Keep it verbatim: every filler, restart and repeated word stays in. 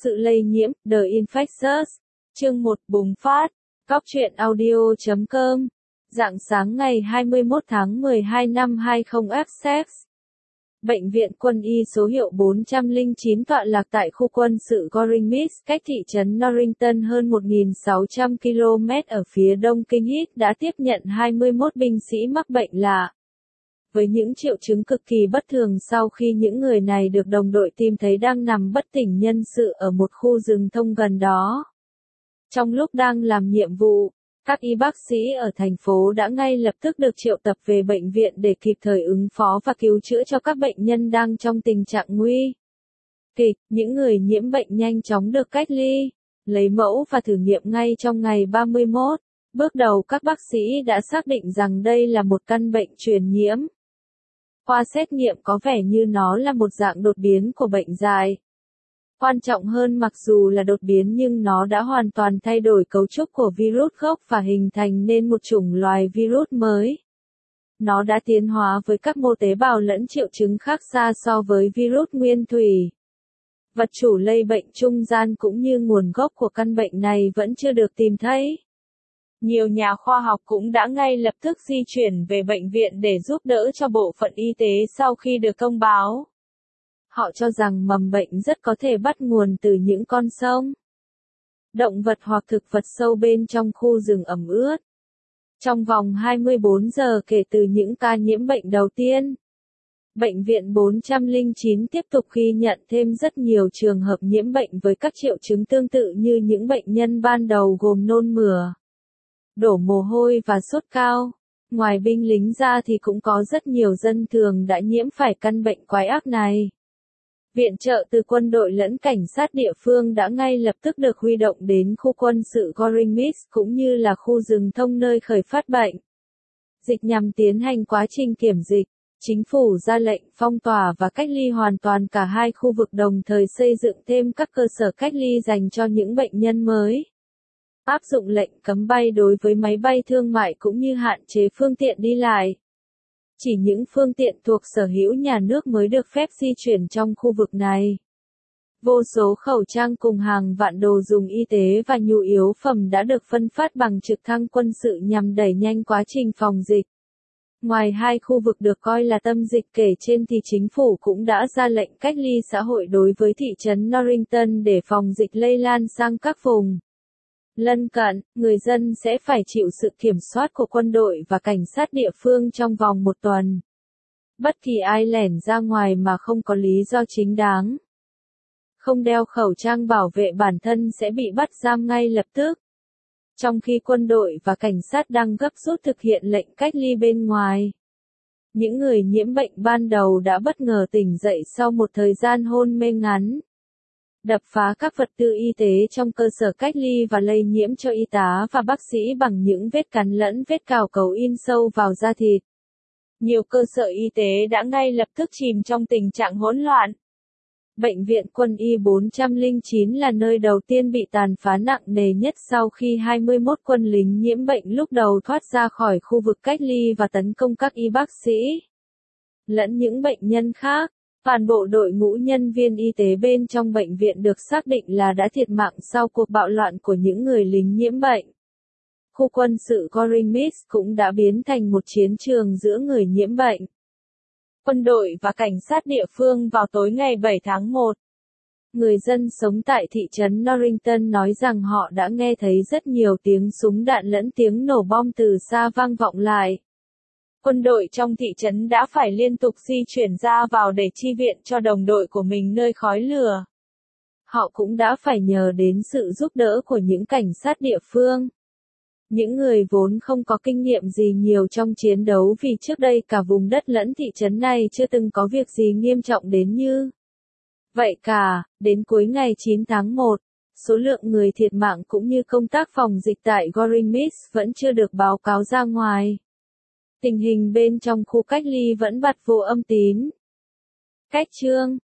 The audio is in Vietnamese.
Sự lây nhiễm, The Infectious. Chương một, bùng phát. Cóc truyện audio chấm com. Rạng sáng ngày hai mươi mốt tháng mười hai năm hai không Essex. Bệnh viện quân y số hiệu bốn trăm lẻ chín tọa lạc tại khu quân sự Goring Meads, cách thị trấn Norrington hơn một nghìn sáu trăm ki lô mét ở phía đông kinh Heath đã tiếp nhận hai mươi mốt binh sĩ mắc bệnh lạ. Với những triệu chứng cực kỳ bất thường sau khi những người này được đồng đội tìm thấy đang nằm bất tỉnh nhân sự ở một khu rừng thông gần đó. Trong lúc đang làm nhiệm vụ, các y bác sĩ ở thành phố đã ngay lập tức được triệu tập về bệnh viện để kịp thời ứng phó và cứu chữa cho các bệnh nhân đang trong tình trạng nguy kịch. Những người nhiễm bệnh nhanh chóng được cách ly, lấy mẫu và thử nghiệm ngay trong ngày ba mươi mốt. Bước đầu các bác sĩ đã xác định rằng đây là một căn bệnh truyền nhiễm. Qua xét nghiệm có vẻ như nó là một dạng đột biến của bệnh dại. Quan trọng hơn, mặc dù là đột biến nhưng nó đã hoàn toàn thay đổi cấu trúc của virus gốc và hình thành nên một chủng loài virus mới. Nó đã tiến hóa với các mô tế bào lẫn triệu chứng khác xa so với virus nguyên thủy. Vật chủ lây bệnh trung gian cũng như nguồn gốc của căn bệnh này vẫn chưa được tìm thấy. Nhiều nhà khoa học cũng đã ngay lập tức di chuyển về bệnh viện để giúp đỡ cho bộ phận y tế sau khi được thông báo. Họ cho rằng mầm bệnh rất có thể bắt nguồn từ những con sông, động vật hoặc thực vật sâu bên trong khu rừng ẩm ướt. Trong vòng hai mươi bốn giờ kể từ những ca nhiễm bệnh đầu tiên, bệnh viện bốn trăm lẻ chín tiếp tục ghi nhận thêm rất nhiều trường hợp nhiễm bệnh với các triệu chứng tương tự như những bệnh nhân ban đầu, gồm nôn mửa, đổ mồ hôi và sốt cao. Ngoài binh lính ra thì cũng có rất nhiều dân thường đã nhiễm phải căn bệnh quái ác này. Viện trợ từ quân đội lẫn cảnh sát địa phương đã ngay lập tức được huy động đến khu quân sự Goring Meads cũng như là khu rừng thông nơi khởi phát bệnh dịch nhằm tiến hành quá trình kiểm dịch. Chính phủ ra lệnh phong tỏa và cách ly hoàn toàn cả hai khu vực, đồng thời xây dựng thêm các cơ sở cách ly dành cho những bệnh nhân mới. Áp dụng lệnh cấm bay đối với máy bay thương mại cũng như hạn chế phương tiện đi lại. Chỉ những phương tiện thuộc sở hữu nhà nước mới được phép di chuyển trong khu vực này. Vô số khẩu trang cùng hàng vạn đồ dùng y tế và nhu yếu phẩm đã được phân phát bằng trực thăng quân sự nhằm đẩy nhanh quá trình phòng dịch. Ngoài hai khu vực được coi là tâm dịch kể trên thì chính phủ cũng đã ra lệnh cách ly xã hội đối với thị trấn Norrington để phòng dịch lây lan sang các vùng lân cận. Người dân sẽ phải chịu sự kiểm soát của quân đội và cảnh sát địa phương trong vòng một tuần. Bất kỳ ai lẻn ra ngoài mà không có lý do chính đáng, không đeo khẩu trang bảo vệ bản thân sẽ bị bắt giam ngay lập tức. Trong khi quân đội và cảnh sát đang gấp rút thực hiện lệnh cách ly bên ngoài, những người nhiễm bệnh ban đầu đã bất ngờ tỉnh dậy sau một thời gian hôn mê ngắn. Đập phá các vật tư y tế trong cơ sở cách ly và lây nhiễm cho y tá và bác sĩ bằng những vết cắn lẫn vết cào cấu in sâu vào da thịt. Nhiều cơ sở y tế đã ngay lập tức chìm trong tình trạng hỗn loạn. Bệnh viện quân y bốn trăm lẻ chín là nơi đầu tiên bị tàn phá nặng nề nhất sau khi hai mươi mốt quân lính nhiễm bệnh lúc đầu thoát ra khỏi khu vực cách ly và tấn công các y bác sĩ lẫn những bệnh nhân khác. Toàn bộ đội ngũ nhân viên y tế bên trong bệnh viện được xác định là đã thiệt mạng sau cuộc bạo loạn của những người lính nhiễm bệnh. Khu quân sự Goring Meads cũng đã biến thành một chiến trường giữa người nhiễm bệnh, quân đội và cảnh sát địa phương vào tối ngày bảy tháng một. Người dân sống tại thị trấn Norrington nói rằng họ đã nghe thấy rất nhiều tiếng súng đạn lẫn tiếng nổ bom từ xa vang vọng lại. Quân đội trong thị trấn đã phải liên tục di chuyển ra vào để chi viện cho đồng đội của mình nơi khói lửa. Họ cũng đã phải nhờ đến sự giúp đỡ của những cảnh sát địa phương. Những người vốn không có kinh nghiệm gì nhiều trong chiến đấu, vì trước đây cả vùng đất lẫn thị trấn này chưa từng có việc gì nghiêm trọng đến như vậy cả. Đến cuối ngày chín tháng một, số lượng người thiệt mạng cũng như công tác phòng dịch tại Goring Meads vẫn chưa được báo cáo ra ngoài. Tình hình bên trong khu cách ly vẫn bặt vô âm tín. Cách chương